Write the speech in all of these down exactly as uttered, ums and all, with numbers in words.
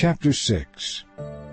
Chapter six.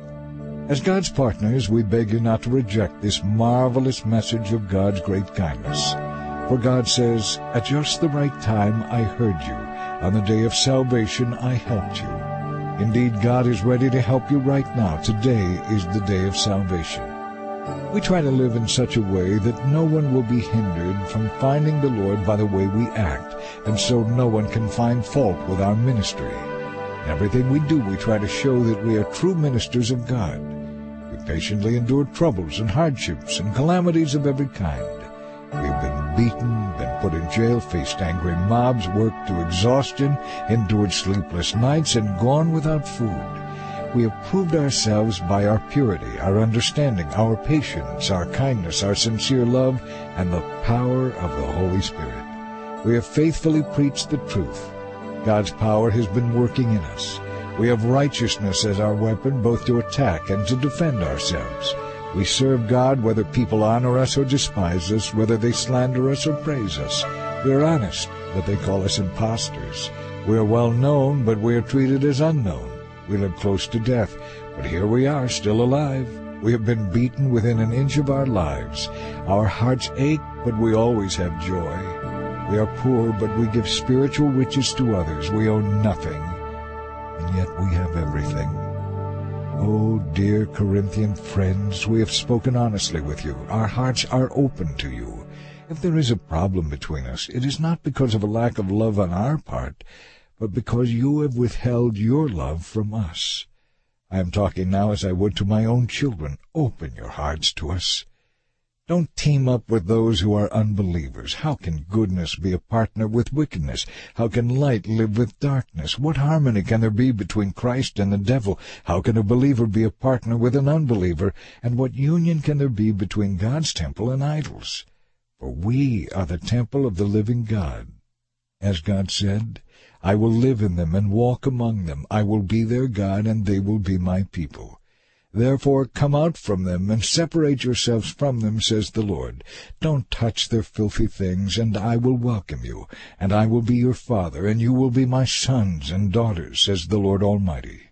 As God's partners, we beg you not to reject this marvelous message of God's great kindness. For God says, "At just the right time I heard you. On the day of salvation I helped you." Indeed, God is ready to help you right now. Today is the day of salvation. We try to live in such a way that no one will be hindered from finding the Lord by the way we act, and so no one can find fault with our ministry. In everything we do, we try to show that we are true ministers of God. We patiently endure troubles and hardships and calamities of every kind. We have been beaten, been put in jail, faced angry mobs, worked to exhaustion, endured sleepless nights, and gone without food. We have proved ourselves by our purity, our understanding, our patience, our kindness, our sincere love, and the power of the Holy Spirit. We have faithfully preached the truth. God's power has been working in us. We have righteousness as our weapon, both to attack and to defend ourselves. We serve God whether people honor us or despise us, whether they slander us or praise us. We are honest, but they call us impostors. We are well known, but we are treated as unknown. We live close to death, but here we are, still alive. We have been beaten within an inch of our lives. Our hearts ache, but we always have joy. We are poor, but we give spiritual riches to others. We own nothing, and yet we have everything. Oh, dear Corinthian friends, we have spoken honestly with you. Our hearts are open to you. If there is a problem between us, it is not because of a lack of love on our part, but because you have withheld your love from us. I am talking now as I would to my own children. Open your hearts to us. Don't team up with those who are unbelievers. How can goodness be a partner with wickedness? How can light live with darkness? What harmony can there be between Christ and the devil? How can a believer be a partner with an unbeliever? And what union can there be between God's temple and idols? For we are the temple of the living God. As God said, "I will live in them and walk among them. I will be their God, and they will be my people. Therefore come out from them and separate yourselves from them, says the Lord. Don't touch their filthy things, and I will welcome you, and I will be your Father, and you will be my sons and daughters, says the Lord Almighty."